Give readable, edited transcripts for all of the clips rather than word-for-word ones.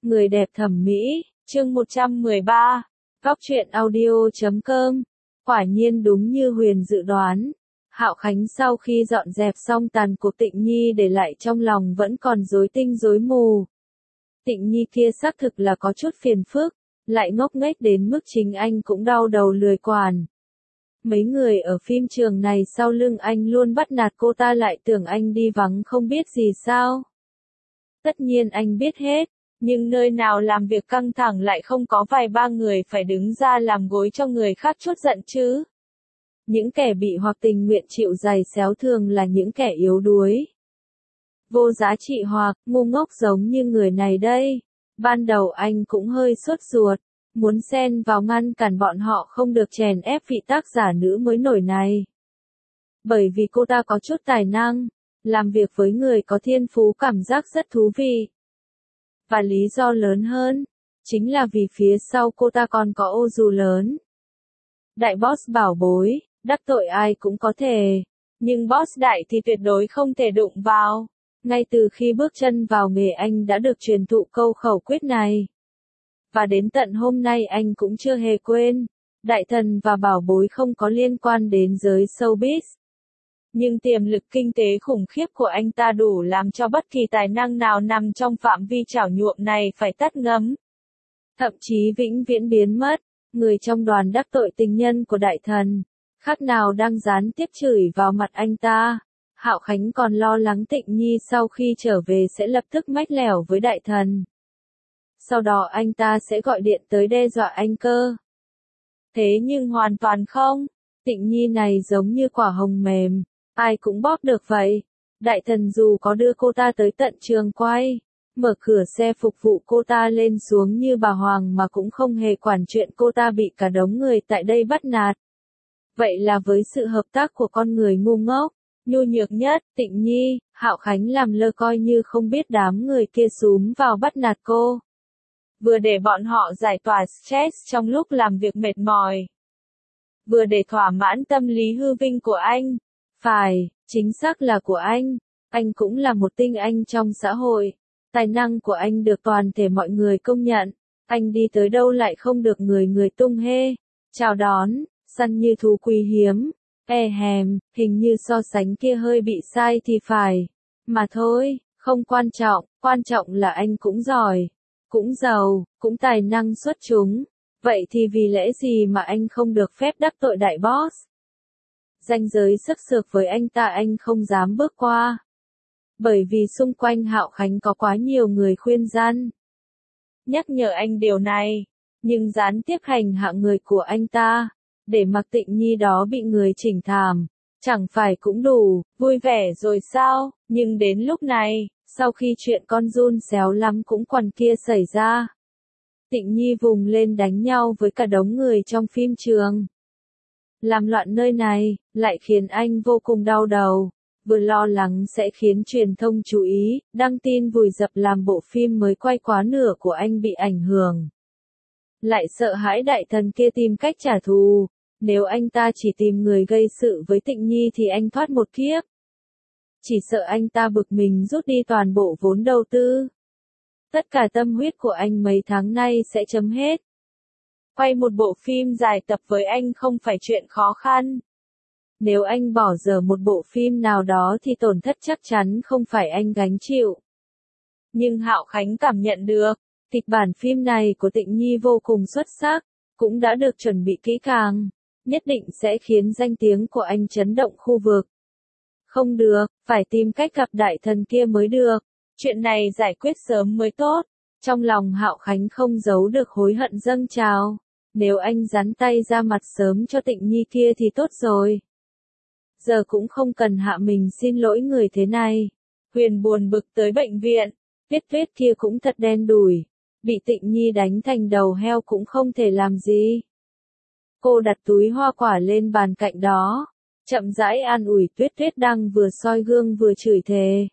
Người đẹp thẩm mỹ, chương 113, Góc truyện audio.com. Quả nhiên đúng như Huyền dự đoán. Hạo Khánh sau khi dọn dẹp xong tàn cuộc Tịnh Nhi để lại trong lòng vẫn còn rối tinh rối mù. Tịnh Nhi kia xác thực là có chút phiền phức, lại ngốc nghếch đến mức chính anh cũng đau đầu lười quản. Mấy người ở phim trường này sau lưng anh luôn bắt nạt cô ta lại tưởng anh đi vắng không biết gì sao. Tất nhiên anh biết hết, nhưng nơi nào làm việc căng thẳng lại không có vài ba người phải đứng ra làm gối cho người khác chút giận chứ. Những kẻ bị hoặc tình nguyện chịu giày xéo thường là những kẻ yếu đuối, vô giá trị hoặc ngu ngốc giống như người này đây. Ban đầu anh cũng hơi sốt ruột, muốn xen vào ngăn cản bọn họ không được chèn ép vị tác giả nữ mới nổi này. Bởi vì cô ta có chút tài năng, làm việc với người có thiên phú cảm giác rất thú vị. Và lý do lớn hơn, chính là vì phía sau cô ta còn có ô dù lớn. Đại boss bảo bối, đắc tội ai cũng có thể, nhưng boss đại thì tuyệt đối không thể đụng vào. Ngay từ khi bước chân vào nghề anh đã được truyền thụ câu khẩu quyết này. Và đến tận hôm nay anh cũng chưa hề quên, đại thần và bảo bối không có liên quan đến giới showbiz. Nhưng tiềm lực kinh tế khủng khiếp của anh ta đủ làm cho bất kỳ tài năng nào nằm trong phạm vi chảo nhuộm này phải tắt ngấm. Thậm chí vĩnh viễn biến mất, người trong đoàn đắc tội tình nhân của đại thần, khác nào đang gián tiếp chửi vào mặt anh ta. Hạo Khánh còn lo lắng Tịnh Nhi sau khi trở về sẽ lập tức mách lẻo với đại thần. Sau đó anh ta sẽ gọi điện tới đe dọa anh cơ. Thế nhưng hoàn toàn không, Tịnh Nhi này giống như quả hồng mềm, ai cũng bóp được vậy. Đại thần dù có đưa cô ta tới tận trường quay, mở cửa xe phục vụ cô ta lên xuống như bà Hoàng mà cũng không hề quản chuyện cô ta bị cả đống người tại đây bắt nạt. Vậy là với sự hợp tác của con người ngu ngốc, nhu nhược nhất, Tịnh Nhi, Hạo Khánh làm lơ coi như không biết đám người kia xúm vào bắt nạt cô. Vừa để bọn họ giải tỏa stress trong lúc làm việc mệt mỏi, vừa để thỏa mãn tâm lý hư vinh của anh. Phải, chính xác là của anh cũng là một tinh anh trong xã hội. Tài năng của anh được toàn thể mọi người công nhận, anh đi tới đâu lại không được người người tung hê, chào đón, săn như thú quý hiếm. Hình như so sánh kia hơi bị sai thì phải. Mà thôi, không quan trọng là anh cũng giỏi, cũng giàu, cũng tài năng xuất chúng. Vậy thì vì lẽ gì mà anh không được phép đắc tội đại boss? Ranh giới sức sược với anh ta anh không dám bước qua. Bởi vì xung quanh Hạo Khánh có quá nhiều người khuyên gian, nhắc nhở anh điều này, nhưng gián tiếp hành hạ người của anh ta, để mặc Tịnh Nhi đó bị người chỉnh thảm, chẳng phải cũng đủ vui vẻ rồi sao? Nhưng đến lúc này, sau khi chuyện con giun xéo lắm cũng còn kia xảy ra, Tịnh Nhi vùng lên đánh nhau với cả đống người trong phim trường, làm loạn nơi này, lại khiến anh vô cùng đau đầu. Vừa lo lắng sẽ khiến truyền thông chú ý, đăng tin vùi dập làm bộ phim mới quay quá nửa của anh bị ảnh hưởng. Lại sợ hãi đại thần kia tìm cách trả thù, nếu anh ta chỉ tìm người gây sự với Tịnh Nhi thì anh thoát một kiếp. Chỉ sợ anh ta bực mình rút đi toàn bộ vốn đầu tư. Tất cả tâm huyết của anh mấy tháng nay sẽ chấm hết. Quay một bộ phim dài tập với anh không phải chuyện khó khăn. Nếu anh bỏ dở một bộ phim nào đó thì tổn thất chắc chắn không phải anh gánh chịu. Nhưng Hạo Khánh cảm nhận được, kịch bản phim này của Tịnh Nhi vô cùng xuất sắc, cũng đã được chuẩn bị kỹ càng, nhất định sẽ khiến danh tiếng của anh chấn động khu vực. Không được, phải tìm cách gặp đại thần kia mới được, chuyện này giải quyết sớm mới tốt. Trong lòng Hạo Khánh không giấu được hối hận dâng trào, nếu anh rắn tay ra mặt sớm cho Tịnh Nhi kia thì tốt rồi. Giờ cũng không cần hạ mình xin lỗi người thế này. Huyền buồn bực tới bệnh viện, Tuyết kia cũng thật đen đủi, bị Tịnh Nhi đánh thành đầu heo cũng không thể làm gì. Cô đặt túi hoa quả lên bàn cạnh đó, chậm rãi an ủi Tuyết đang vừa soi gương vừa chửi thề.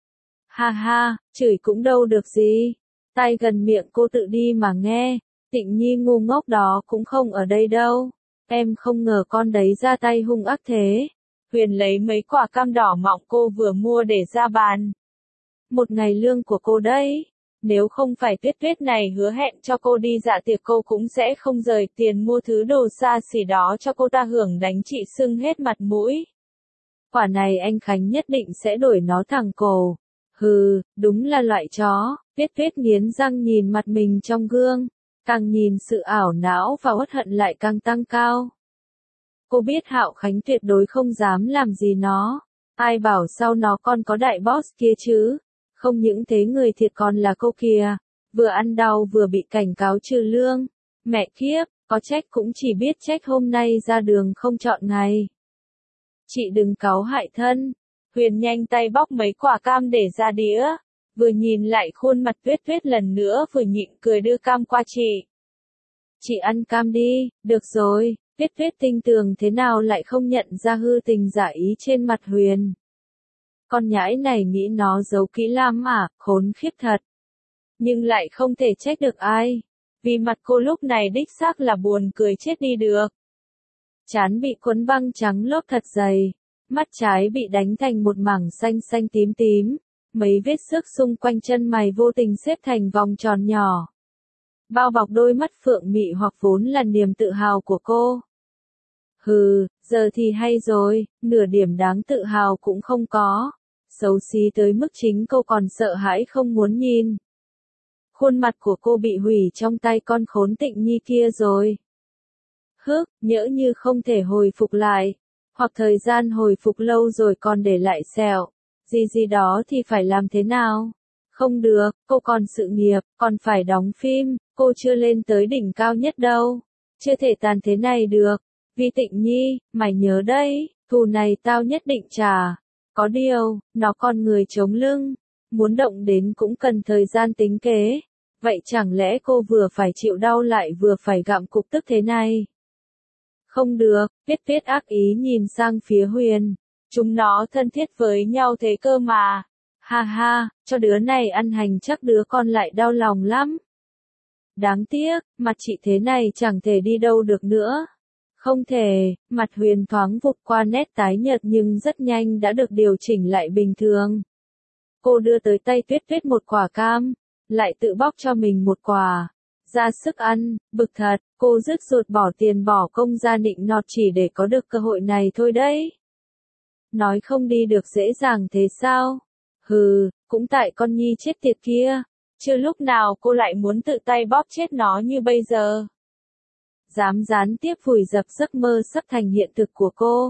Ha ha, chửi cũng đâu được gì, tai gần miệng cô tự đi mà nghe, Tịnh Nhi ngu ngốc đó cũng không ở đây đâu, em không ngờ con đấy ra tay hung ác thế. Huyền lấy mấy quả cam đỏ mọng cô vừa mua để ra bàn. Một ngày lương của cô đấy, Nếu không phải Tuyết Tuyết này hứa hẹn cho cô đi dạ tiệc cô cũng sẽ không rời tiền mua thứ đồ xa xỉ đó cho cô ta hưởng đánh chị sưng hết mặt mũi. Quả này anh Khánh nhất định sẽ đổi nó thẳng cổ. Hừ, đúng là loại chó. Tuyết Tuyết nghiến răng nhìn mặt mình trong gương. Càng nhìn sự ảo não và uất hận lại càng tăng cao. Cô biết Hạo Khánh tuyệt đối không dám làm gì nó. Ai bảo sau nó còn có đại boss kia chứ. Không những thế người thiệt còn là cô kìa. Vừa ăn đau vừa bị cảnh cáo trừ lương. Mẹ kiếp, có trách cũng chỉ biết trách hôm nay ra đường không chọn ngày. Chị đừng cáu hại thân. Huyền nhanh tay bóc mấy quả cam để ra đĩa. Vừa nhìn lại khuôn mặt Tuyết Tuyết lần nữa vừa nhịn cười đưa cam qua chị. Chị ăn cam đi, được rồi. Tuyết Tuyết tinh tường thế nào lại không nhận ra hư tình giả ý trên mặt Huyền. Con nhãi này nghĩ nó giấu kỹ lắm à, khốn khiếp thật. Nhưng lại không thể trách được ai. Vì mặt cô lúc này đích xác là buồn cười chết đi được. Trán bị quấn băng trắng lốp thật dày. Mắt trái bị đánh thành một mảng xanh xanh tím tím. Mấy vết xước xung quanh chân mày vô tình xếp thành vòng tròn nhỏ. Bao bọc đôi mắt phượng mị hoặc vốn là niềm tự hào của cô. Hừ, giờ thì hay rồi, nửa điểm đáng tự hào cũng không có. Xấu xí tới mức chính cô còn sợ hãi không muốn nhìn. Khuôn mặt của cô bị hủy trong tay con khốn Tịnh Nhi kia rồi. Hức, nhỡ như không thể hồi phục lại. Hoặc thời gian hồi phục lâu rồi còn để lại sẹo. Gì đó thì phải làm thế nào? Không được, cô còn sự nghiệp, còn phải đóng phim, cô chưa lên tới đỉnh cao nhất đâu. Chưa thể tàn thế này được. Vì Tịnh Nhi, mày nhớ đấy, thù này tao nhất định trả. Có điều, nó còn người chống lưng. Muốn động đến cũng cần thời gian tính kế. Vậy chẳng lẽ cô vừa phải chịu đau lại vừa phải gặm cục tức thế này? Không được, Tuyết Tuyết ác ý nhìn sang phía Huyền. Chúng nó thân thiết với nhau thế cơ mà. Ha ha, cho đứa này ăn hành chắc đứa con lại đau lòng lắm. Đáng tiếc, mặt chị thế này chẳng thể đi đâu được nữa. Không thể, mặt Huyền thoáng vụt qua nét tái nhợt nhưng rất nhanh đã được điều chỉnh lại bình thường. Cô đưa tới tay Tuyết Tuyết một quả cam, lại tự bóc cho mình một quả. Ra sức ăn, bực thật, cô rứt ruột bỏ tiền bỏ công ra nịnh nọt chỉ để có được cơ hội này thôi đấy. Nói không đi được dễ dàng thế sao? Hừ, cũng tại con Nhi chết tiệt kia. Chưa lúc nào cô lại muốn tự tay bóp chết nó như bây giờ. Dám gián tiếp vùi dập giấc mơ sắp thành hiện thực của cô.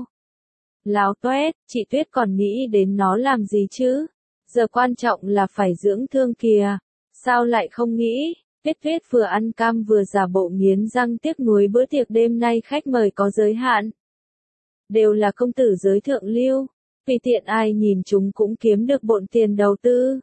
Láo toét, chị Tuyết còn nghĩ đến nó làm gì chứ? Giờ quan trọng là phải dưỡng thương kìa. Sao lại không nghĩ? Tuyết Tuyết vừa ăn cam vừa giả bộ nghiến răng tiếc nuối bữa tiệc đêm nay khách mời có giới hạn. Đều là công tử giới thượng lưu. Vì tiện ai nhìn chúng cũng kiếm được bộn tiền đầu tư.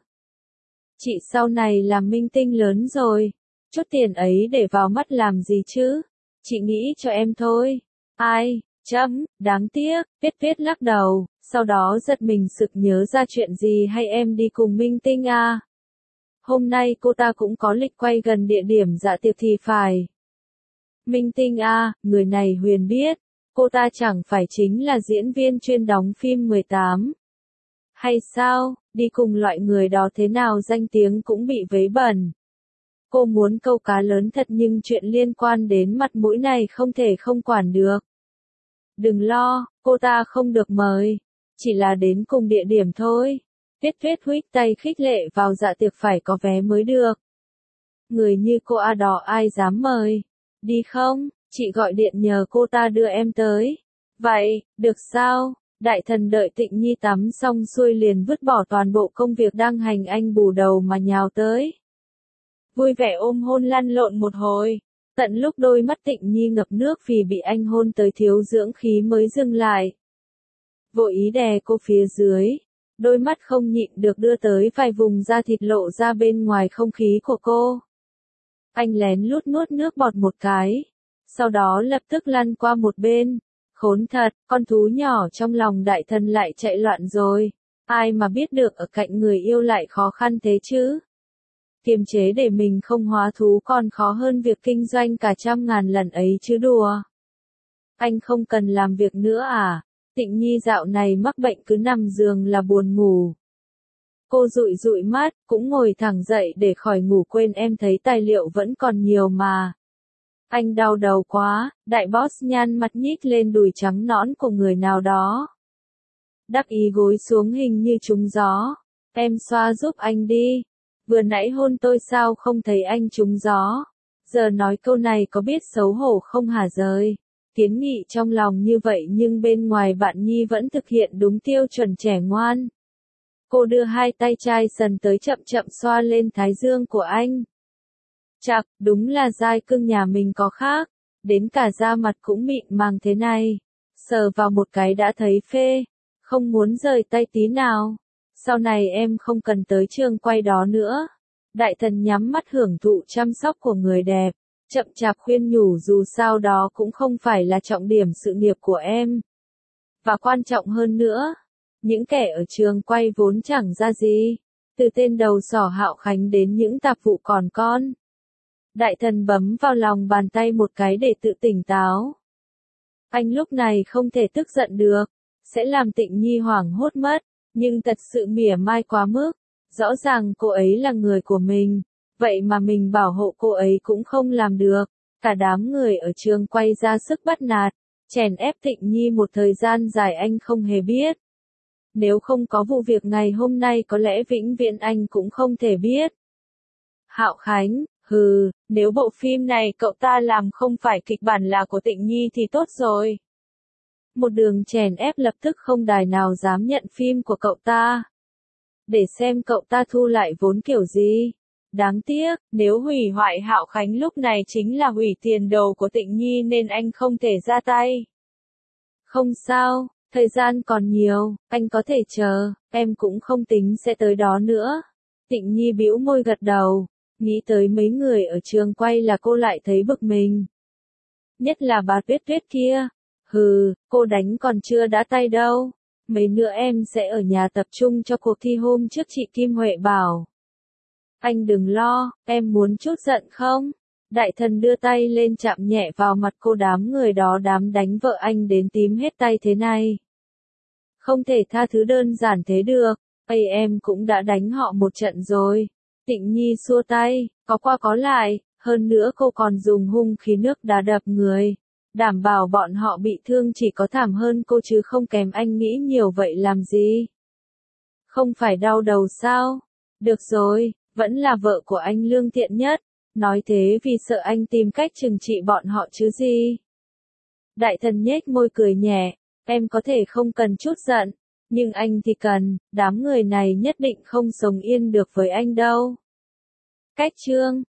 Chị sau này làm minh tinh lớn rồi. Chút tiền ấy để vào mắt làm gì chứ? Chị nghĩ cho em thôi. Ai, đáng tiếc, Tuyết Tuyết lắc đầu, sau đó giật mình sực nhớ ra chuyện gì hay em đi cùng minh tinh à? Hôm nay cô ta cũng có lịch quay gần địa điểm dạ tiệc thì phải. Minh tinh à, người này Huyền biết, cô ta chẳng phải chính là diễn viên chuyên đóng phim 18. Hay sao, đi cùng loại người đó thế nào danh tiếng cũng bị vấy bẩn. Cô muốn câu cá lớn thật nhưng chuyện liên quan đến mặt mũi này không thể không quản được. Đừng lo, cô ta không được mời. Chỉ là đến cùng địa điểm thôi. Tuyết Tuyết huých tay khích lệ vào dạ tiệc phải có vé mới được. Người như cô A đó ai dám mời. Đi không, chị gọi điện nhờ cô ta đưa em tới. Vậy, được sao? Đại thần đợi Tịnh Nhi tắm xong xuôi liền vứt bỏ toàn bộ công việc đang hành anh bù đầu mà nhào tới. Vui vẻ ôm hôn lăn lộn một hồi. Tận lúc đôi mắt Tịnh Nhi ngập nước vì bị anh hôn tới thiếu dưỡng khí mới dừng lại. Vội ý đè cô phía dưới. Đôi mắt không nhịn được đưa tới vài vùng da thịt lộ ra bên ngoài không khí của cô. Anh lén lút nuốt nước bọt một cái. Sau đó lập tức lăn qua một bên. Khốn thật, con thú nhỏ trong lòng đại thần lại chạy loạn rồi. Ai mà biết được ở cạnh người yêu lại khó khăn thế chứ? Kiềm chế để mình không hóa thú còn khó hơn việc kinh doanh cả 100.000 lần ấy chứ đùa. Anh không cần làm việc nữa à? Tịnh Nhi dạo này mắc bệnh cứ nằm giường là buồn ngủ. Cô dụi dụi mắt, cũng ngồi thẳng dậy để khỏi ngủ quên em thấy tài liệu vẫn còn nhiều mà. Anh đau đầu quá, đại boss nhăn mặt nhích lên đùi trắng nõn của người nào đó. Đắc ý gối xuống hình như trúng gió. Em xoa giúp anh đi. Vừa nãy hôn tôi sao không thấy anh trúng gió. Giờ nói câu này có biết xấu hổ không hả rời. Kiến nghị trong lòng như vậy nhưng bên ngoài bạn Nhi vẫn thực hiện đúng tiêu chuẩn trẻ ngoan. Cô đưa hai tay chai sần tới chậm chậm xoa lên thái dương của anh. Chạc, đúng là giai cưng nhà mình có khác. Đến cả da mặt cũng mịn màng thế này. Sờ vào một cái đã thấy phê. Không muốn rời tay tí nào. Sau này em không cần tới trường quay đó nữa. Đại thần nhắm mắt hưởng thụ chăm sóc của người đẹp. Chậm chạp khuyên nhủ dù sao đó cũng không phải là trọng điểm sự nghiệp của em. Và quan trọng hơn nữa, những kẻ ở trường quay vốn chẳng ra gì. Từ tên đầu sỏ Hạo Khánh đến những tạp vụ còn con. Đại thần bấm vào lòng bàn tay một cái để tự tỉnh táo. Anh lúc này không thể tức giận được, sẽ làm Tịnh Nhi hoảng hốt mất, nhưng thật sự mỉa mai quá mức. Rõ ràng cô ấy là người của mình, vậy mà mình bảo hộ cô ấy cũng không làm được. Cả đám người ở trường quay ra sức bắt nạt, chèn ép Tịnh Nhi một thời gian dài anh không hề biết. Nếu không có vụ việc ngày hôm nay có lẽ vĩnh viễn anh cũng không thể biết. Hạo Khánh, nếu bộ phim này cậu ta làm không phải kịch bản là của Tịnh Nhi thì tốt rồi. Một đường chèn ép lập tức không đài nào dám nhận phim của cậu ta. Để xem cậu ta thu lại vốn kiểu gì. Đáng tiếc, nếu hủy hoại Hạo Khánh lúc này chính là hủy tiền đồ của Tịnh Nhi nên anh không thể ra tay. Không sao, thời gian còn nhiều, anh có thể chờ, em cũng không tính sẽ tới đó nữa. Tịnh Nhi bĩu môi gật đầu, nghĩ tới mấy người ở trường quay là cô lại thấy bực mình. Nhất là bà Tuyết Tuyết kia. Cô đánh còn chưa đã tay đâu. Mấy nữa em sẽ ở nhà tập trung cho cuộc thi hôm trước chị Kim Huệ bảo. Anh đừng lo, em muốn chút giận không? Đại thần đưa tay lên chạm nhẹ vào mặt cô đám người đó dám đánh vợ anh đến tím hết tay thế này. Không thể tha thứ đơn giản thế được, em cũng đã đánh họ một trận rồi. Tịnh Nhi xua tay, có qua có lại, hơn nữa cô còn dùng hung khí nước đá đập người. Đảm bảo bọn họ bị thương chỉ có thảm hơn cô chứ không kém anh nghĩ nhiều vậy làm gì. Không phải đau đầu sao? Được rồi, vẫn là vợ của anh lương thiện nhất. Nói thế vì sợ anh tìm cách trừng trị bọn họ chứ gì. Đại thần nhếch môi cười nhẹ, em có thể không cần chút giận, nhưng anh thì cần, đám người này nhất định không sống yên được với anh đâu. Cách chương